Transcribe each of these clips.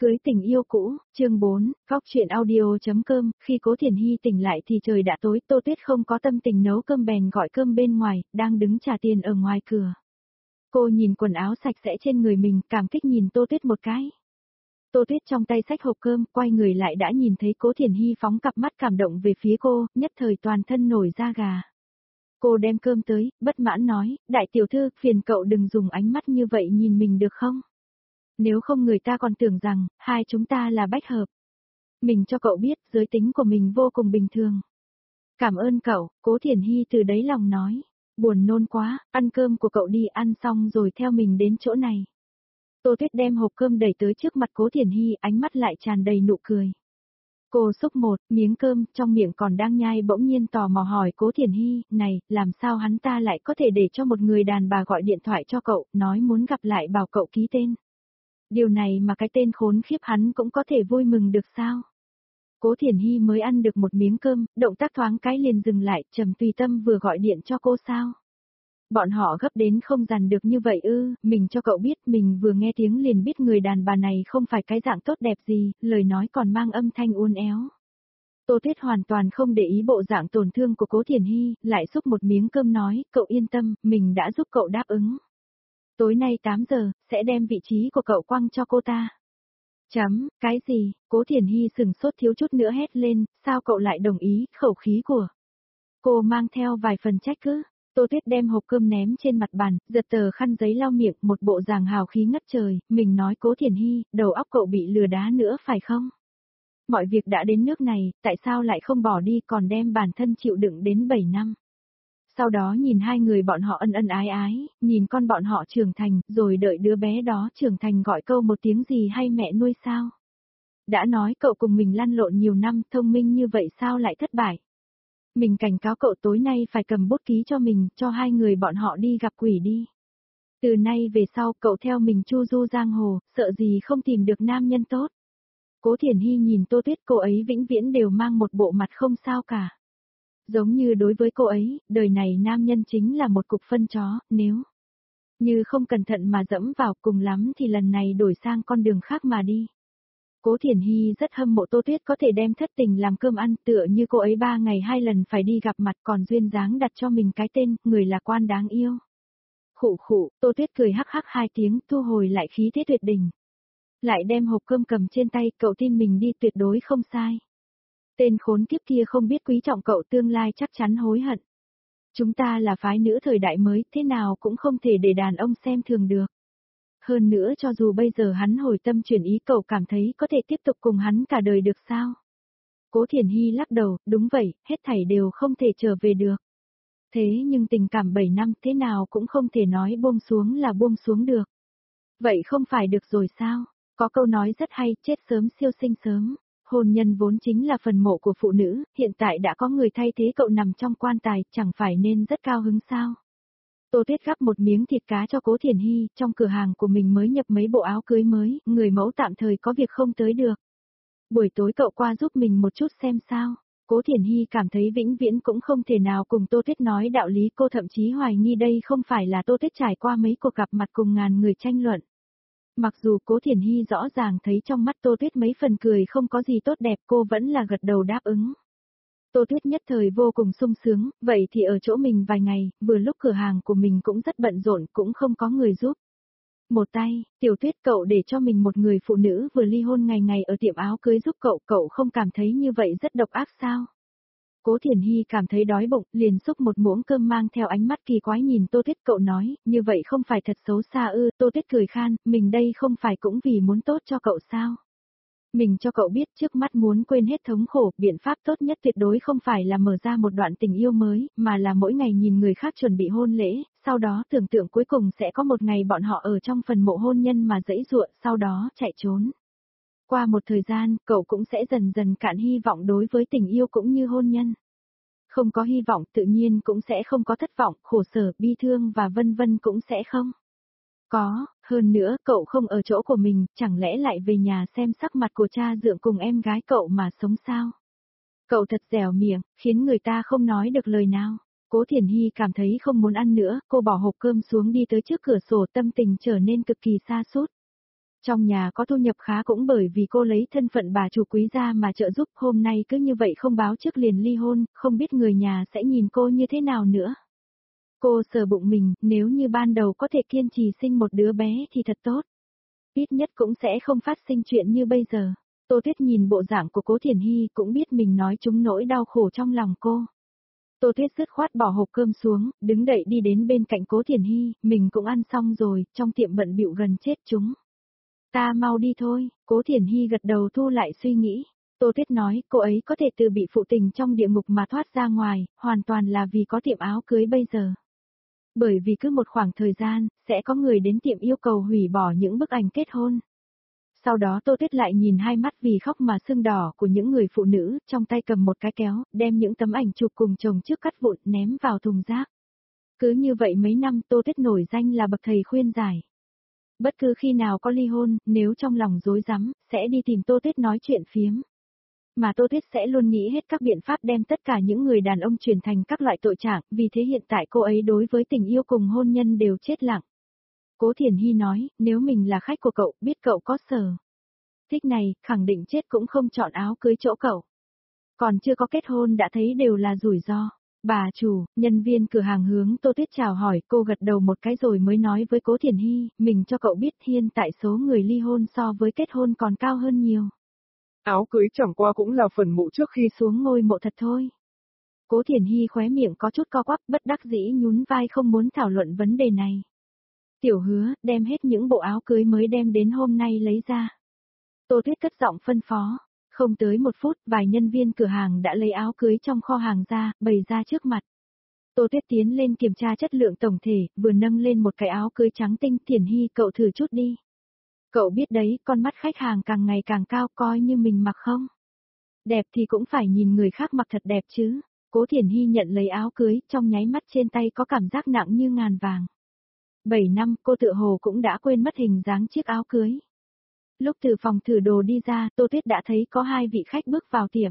Cưới tình yêu cũ, chương 4, góc chuyện audio.com, khi Cố Thiển Hy tỉnh lại thì trời đã tối, Tô Tuyết không có tâm tình nấu cơm bèn gọi cơm bên ngoài, đang đứng trả tiền ở ngoài cửa. Cô nhìn quần áo sạch sẽ trên người mình, cảm kích nhìn Tô Tuyết một cái. Tô Tuyết trong tay xách hộp cơm, quay người lại đã nhìn thấy Cố Thiển Hy phóng cặp mắt cảm động về phía cô, nhất thời toàn thân nổi da gà. Cô đem cơm tới, bất mãn nói, đại tiểu thư, phiền cậu đừng dùng ánh mắt như vậy nhìn mình được không? Nếu không người ta còn tưởng rằng, hai chúng ta là bách hợp. Mình cho cậu biết, giới tính của mình vô cùng bình thường. Cảm ơn cậu, Cố Thiển Hy từ đáy lòng nói. Buồn nôn quá, ăn cơm của cậu đi, ăn xong rồi theo mình đến chỗ này. Tô Tuyết đem hộp cơm đẩy tới trước mặt Cố Thiển Hy, ánh mắt lại tràn đầy nụ cười. Cô xúc một miếng cơm, trong miệng còn đang nhai bỗng nhiên tò mò hỏi Cố Thiển Hy, này, làm sao hắn ta lại có thể để cho một người đàn bà gọi điện thoại cho cậu, nói muốn gặp lại bảo cậu ký tên. Điều này mà cái tên khốn khiếp hắn cũng có thể vui mừng được sao? Cố Thiển Hy mới ăn được một miếng cơm, động tác thoáng cái liền dừng lại, Trầm Tùy Tâm vừa gọi điện cho cô sao? Bọn họ gấp đến không dằn được như vậy ư, mình cho cậu biết, mình vừa nghe tiếng liền biết người đàn bà này không phải cái dạng tốt đẹp gì, lời nói còn mang âm thanh uốn éo. Tô Tuyết hoàn toàn không để ý bộ dạng tổn thương của Cố Thiển Hy, lại xúc một miếng cơm nói, cậu yên tâm, mình đã giúp cậu đáp ứng. Tối nay 8 giờ, sẽ đem vị trí của cậu quăng cho cô ta. Cái gì, Cố Thiển Hy sừng sốt thiếu chút nữa hét lên, sao cậu lại đồng ý, khẩu khí của. Cô mang theo vài phần trách cứ. Tô Tuyết đem hộp cơm ném trên mặt bàn, giật tờ khăn giấy lau miệng, một bộ dáng hào khí ngất trời, mình nói Cố Thiển Hy, đầu óc cậu bị lừa đá nữa phải không? Mọi việc đã đến nước này, tại sao lại không bỏ đi còn đem bản thân chịu đựng đến 7 năm? Sau đó nhìn hai người bọn họ ân ân ái ái, nhìn con bọn họ trưởng thành, rồi đợi đứa bé đó trưởng thành gọi câu một tiếng gì hay mẹ nuôi sao? Đã nói cậu cùng mình lăn lộn nhiều năm, thông minh như vậy sao lại thất bại? Mình cảnh cáo cậu tối nay phải cầm bút ký cho mình, cho hai người bọn họ đi gặp quỷ đi. Từ nay về sau cậu theo mình chu du giang hồ, sợ gì không tìm được nam nhân tốt. Cố Thiển Hy nhìn Tô Tuyết, cô ấy vĩnh viễn đều mang một bộ mặt không sao cả. Giống như đối với cô ấy, đời này nam nhân chính là một cục phân chó, nếu như không cẩn thận mà dẫm vào cùng lắm thì lần này đổi sang con đường khác mà đi. Cố Thiển Hy rất hâm mộ Tô Tuyết có thể đem thất tình làm cơm ăn, tựa như cô ấy 3 ngày 2 lần phải đi gặp mặt còn duyên dáng đặt cho mình cái tên, người lạc quan đáng yêu. Khụ khụ, Tô Tuyết cười hắc hắc 2 tiếng, thu hồi lại khí thế tuyệt đỉnh. Lại đem hộp cơm cầm trên tay, cậu tin mình đi tuyệt đối không sai. Tên khốn kiếp kia không biết quý trọng cậu, tương lai chắc chắn hối hận. Chúng ta là phái nữ thời đại mới, thế nào cũng không thể để đàn ông xem thường được. Hơn nữa cho dù bây giờ hắn hồi tâm chuyển ý, cậu cảm thấy có thể tiếp tục cùng hắn cả đời được sao? Cố Thiển Hy lắc đầu, đúng vậy, hết thảy đều không thể trở về được. Thế nhưng tình cảm 7 năm thế nào cũng không thể nói buông xuống là buông xuống được. Vậy không phải được rồi sao? Có câu nói rất hay, chết sớm siêu sinh sớm. Hôn nhân vốn chính là phần mộ của phụ nữ, hiện tại đã có người thay thế cậu nằm trong quan tài, chẳng phải nên rất cao hứng sao? Tô Tuyết gắp một miếng thịt cá cho Cố Thiển Hy, trong cửa hàng của mình mới nhập mấy bộ áo cưới mới, người mẫu tạm thời có việc không tới được. Buổi tối cậu qua giúp mình một chút xem sao. Cố Thiển Hy cảm thấy vĩnh viễn cũng không thể nào cùng Tô Tuyết nói đạo lý, cô thậm chí hoài nghi đây không phải là Tô Tuyết trải qua mấy cuộc gặp mặt cùng ngàn người tranh luận. Mặc dù Cố Thiển Hy rõ ràng thấy trong mắt Tô Tuyết mấy phần cười không có gì tốt đẹp, cô vẫn là gật đầu đáp ứng. Tô Tuyết nhất thời vô cùng sung sướng, vậy thì ở chỗ mình vài ngày, vừa lúc cửa hàng của mình cũng rất bận rộn, cũng không có người giúp. Một tay, Tiểu Tuyết, cậu để cho mình một người phụ nữ vừa ly hôn ngày ngày ở tiệm áo cưới giúp cậu, cậu không cảm thấy như vậy rất độc ác sao? Cố Thiển Hy cảm thấy đói bụng, liền xúc một muỗng cơm mang theo ánh mắt kỳ quái nhìn Tô Tuyết, cậu nói, như vậy không phải thật xấu xa ư? Tô Tuyết cười khan, mình đây không phải cũng vì muốn tốt cho cậu sao? Mình cho cậu biết trước mắt muốn quên hết thống khổ, biện pháp tốt nhất tuyệt đối không phải là mở ra một đoạn tình yêu mới, mà là mỗi ngày nhìn người khác chuẩn bị hôn lễ, sau đó tưởng tượng cuối cùng sẽ có một ngày bọn họ ở trong phần mộ hôn nhân mà giãy giụa, sau đó chạy trốn. Qua một thời gian, cậu cũng sẽ dần dần cạn hy vọng đối với tình yêu cũng như hôn nhân. Không có hy vọng tự nhiên cũng sẽ không có thất vọng, khổ sở, bi thương và vân vân cũng sẽ không. Có, hơn nữa, cậu không ở chỗ của mình, chẳng lẽ lại về nhà xem sắc mặt của cha dượng cùng em gái cậu mà sống sao? Cậu thật dẻo miệng, khiến người ta không nói được lời nào. Cố Thiển Hy cảm thấy không muốn ăn nữa, cô bỏ hộp cơm xuống đi tới trước cửa sổ, tâm tình trở nên cực kỳ sa sút. Trong nhà có thu nhập khá cũng bởi vì cô lấy thân phận bà chủ quý gia mà trợ giúp, hôm nay cứ như vậy không báo trước liền ly hôn, không biết người nhà sẽ nhìn cô như thế nào nữa. Cô sờ bụng mình, nếu như ban đầu có thể kiên trì sinh một đứa bé thì thật tốt. Ít nhất cũng sẽ không phát sinh chuyện như bây giờ. Tô Tuyết nhìn bộ dạng của Cố Thiển Hy cũng biết mình nói trúng nỗi đau khổ trong lòng cô. Tô Tuyết dứt khoát bỏ hộp cơm xuống, đứng dậy đi đến bên cạnh Cố Thiển Hy, mình cũng ăn xong rồi, trong tiệm bận bịu gần chết chúng. Ta mau đi thôi, Cố Thiển Hy gật đầu thu lại suy nghĩ. Tô Tuyết nói, cô ấy có thể từ bị phụ tình trong địa ngục mà thoát ra ngoài, hoàn toàn là vì có tiệm áo cưới bây giờ. Bởi vì cứ một khoảng thời gian, sẽ có người đến tiệm yêu cầu hủy bỏ những bức ảnh kết hôn. Sau đó Tô Tuyết lại nhìn hai mắt vì khóc mà sưng đỏ của những người phụ nữ, trong tay cầm một cái kéo, đem những tấm ảnh chụp cùng chồng trước cắt vụn ném vào thùng rác. Cứ như vậy mấy năm Tô Tuyết nổi danh là bậc thầy khuyên giải. Bất cứ khi nào có ly hôn, nếu trong lòng rối rắm, sẽ đi tìm Tô Tuyết nói chuyện phiếm. Mà Tô Tuyết sẽ luôn nghĩ hết các biện pháp đem tất cả những người đàn ông chuyển thành các loại tội trạng, vì thế hiện tại cô ấy đối với tình yêu cùng hôn nhân đều chết lặng. Cố Thiển Hy nói, nếu mình là khách của cậu, biết cậu có sở thích này, khẳng định chết cũng không chọn áo cưới chỗ cậu. Còn chưa có kết hôn đã thấy đều là rủi ro. Bà chủ, nhân viên cửa hàng hướng Tô Tuyết chào hỏi, cô gật đầu một cái rồi mới nói với Cố Thiển Hy, mình cho cậu biết hiện tại số người ly hôn so với kết hôn còn cao hơn nhiều. Áo cưới chẳng qua cũng là phần mộ trước khi xuống ngôi mộ thật thôi. Cố Thiển Hy khóe miệng có chút co quắp, bất đắc dĩ nhún vai không muốn thảo luận vấn đề này. Tiểu Hứa, đem hết những bộ áo cưới mới đem đến hôm nay lấy ra. Tô Tuyết cất giọng phân phó. Không tới một phút, vài nhân viên cửa hàng đã lấy áo cưới trong kho hàng ra, bày ra trước mặt. Tô Tuyết tiến lên kiểm tra chất lượng tổng thể, vừa nâng lên một cái áo cưới trắng tinh. Thiển Hy, cậu thử chút đi. Cậu biết đấy, con mắt khách hàng càng ngày càng cao, coi như mình mặc không. Đẹp thì cũng phải nhìn người khác mặc thật đẹp chứ. Cố Thiển Hy nhận lấy áo cưới, trong nháy mắt trên tay có cảm giác nặng như ngàn vàng. 7 năm, cô tựa hồ cũng đã quên mất hình dáng chiếc áo cưới. Lúc từ phòng thử đồ đi ra, Tô Tuyết đã thấy có hai vị khách bước vào tiệm.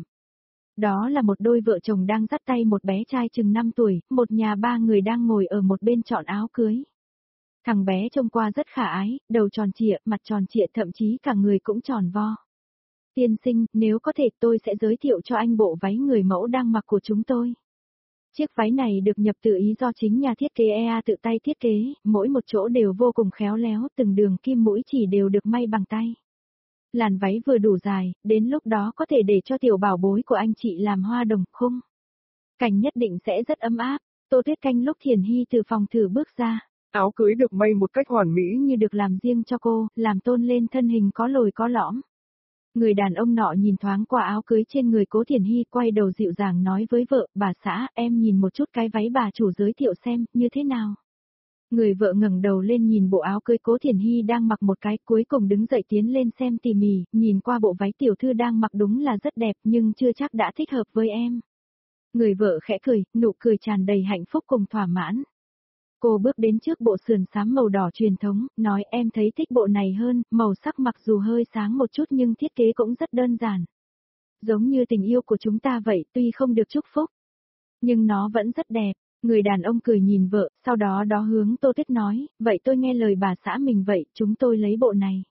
Đó là một đôi vợ chồng đang dắt tay một bé trai chừng 5 tuổi, một nhà ba người đang ngồi ở một bên chọn áo cưới. Thằng bé trông qua rất khả ái, đầu tròn trịa, mặt tròn trịa, thậm chí cả người cũng tròn vo. Tiên sinh, nếu có thể tôi sẽ giới thiệu cho anh bộ váy người mẫu đang mặc của chúng tôi. Chiếc váy này được nhập từ Ý do chính nhà thiết kế EA tự tay thiết kế, mỗi một chỗ đều vô cùng khéo léo, từng đường kim mũi chỉ đều được may bằng tay. Làn váy vừa đủ dài, đến lúc đó có thể để cho tiểu bảo bối của anh chị làm hoa đồng khung. Cảnh nhất định sẽ rất ấm áp. Tô Tuyết canh lúc Thiển Hy từ phòng thử bước ra. Áo cưới được may một cách hoàn mỹ như được làm riêng cho cô, làm tôn lên thân hình có lồi có lõm. Người đàn ông nọ nhìn thoáng qua áo cưới trên người Cố Thiển Hy, quay đầu dịu dàng nói với vợ, bà xã, em nhìn một chút cái váy bà chủ giới thiệu xem, như thế nào. Người vợ ngẩng đầu lên nhìn bộ áo cưới Cố Thiển Hy đang mặc một cái, cuối cùng đứng dậy tiến lên xem tỉ mỉ, nhìn qua bộ váy tiểu thư đang mặc đúng là rất đẹp nhưng chưa chắc đã thích hợp với em. Người vợ khẽ cười, nụ cười tràn đầy hạnh phúc cùng thỏa mãn. Cô bước đến trước bộ sườn xám màu đỏ truyền thống, nói em thấy thích bộ này hơn, màu sắc mặc dù hơi sáng một chút nhưng thiết kế cũng rất đơn giản. Giống như tình yêu của chúng ta vậy, tuy không được chúc phúc, nhưng nó vẫn rất đẹp. Người đàn ông cười nhìn vợ, sau đó hướng Tô Tuyết nói, vậy tôi nghe lời bà xã mình vậy, chúng tôi lấy bộ này.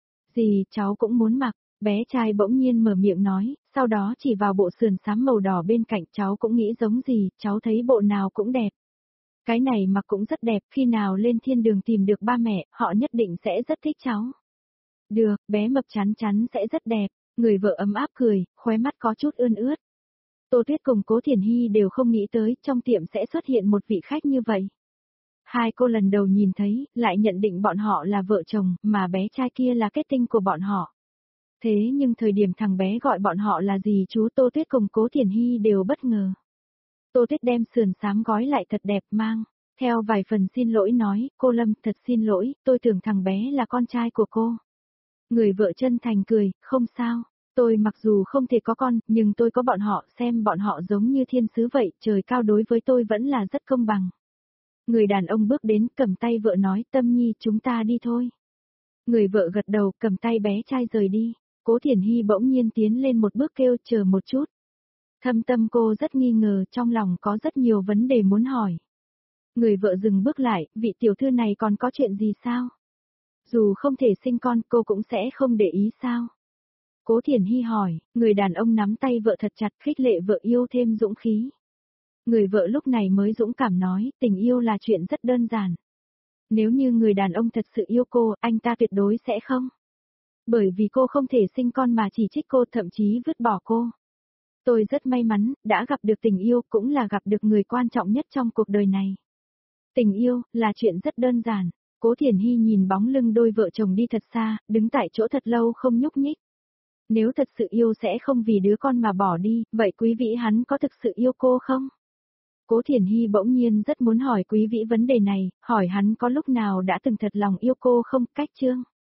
Gì, cháu cũng muốn mặc, bé trai bỗng nhiên mở miệng nói, sau đó chỉ vào bộ sườn xám màu đỏ bên cạnh, cháu cũng nghĩ giống gì, cháu thấy bộ nào cũng đẹp. Cái này mặc cũng rất đẹp, khi nào lên thiên đường tìm được ba mẹ, họ nhất định sẽ rất thích cháu. Được, bé mập chắn chắn sẽ rất đẹp, người vợ ấm áp cười, khóe mắt có chút ươn ướt. Tô Tuyết cùng Cố Thiển Hy đều không nghĩ tới trong tiệm sẽ xuất hiện một vị khách như vậy. Hai cô lần đầu nhìn thấy, lại nhận định bọn họ là vợ chồng, mà bé trai kia là kết tinh của bọn họ. Thế nhưng thời điểm thằng bé gọi bọn họ là gì chú, Tô Tuyết cùng Cố Thiển Hy đều bất ngờ. Tô Tuyết đem sườn xám gói lại thật đẹp mang, theo vài phần xin lỗi nói, cô Lâm thật xin lỗi, tôi tưởng thằng bé là con trai của cô. Người vợ chân thành cười, không sao, tôi mặc dù không thể có con, nhưng tôi có bọn họ, xem bọn họ giống như thiên sứ vậy, trời cao đối với tôi vẫn là rất công bằng. Người đàn ông bước đến, cầm tay vợ nói, Tâm Nhi chúng ta đi thôi. Người vợ gật đầu, cầm tay bé trai rời đi. Cố Thiển Hy bỗng nhiên tiến lên một bước kêu, chờ một chút. Thâm tâm cô rất nghi ngờ, trong lòng có rất nhiều vấn đề muốn hỏi. Người vợ dừng bước lại, vị tiểu thư này còn có chuyện gì sao? Dù không thể sinh con, cô cũng sẽ không để ý sao? Cố Thiển Hy hỏi, người đàn ông nắm tay vợ thật chặt, khích lệ vợ yêu thêm dũng khí. Người vợ lúc này mới dũng cảm nói, tình yêu là chuyện rất đơn giản. Nếu như người đàn ông thật sự yêu cô, anh ta tuyệt đối sẽ không. Bởi vì cô không thể sinh con mà chỉ trích cô, thậm chí vứt bỏ cô. Tôi rất may mắn, đã gặp được tình yêu, cũng là gặp được người quan trọng nhất trong cuộc đời này. Tình yêu, là chuyện rất đơn giản. Cố Thiển Hy nhìn bóng lưng đôi vợ chồng đi thật xa, đứng tại chỗ thật lâu không nhúc nhích. Nếu thật sự yêu sẽ không vì đứa con mà bỏ đi, vậy Quý Vĩ hắn có thực sự yêu cô không? Cố Thiển Hy bỗng nhiên rất muốn hỏi Quý Vĩ vấn đề này, hỏi hắn có lúc nào đã từng thật lòng yêu cô không, cách chương.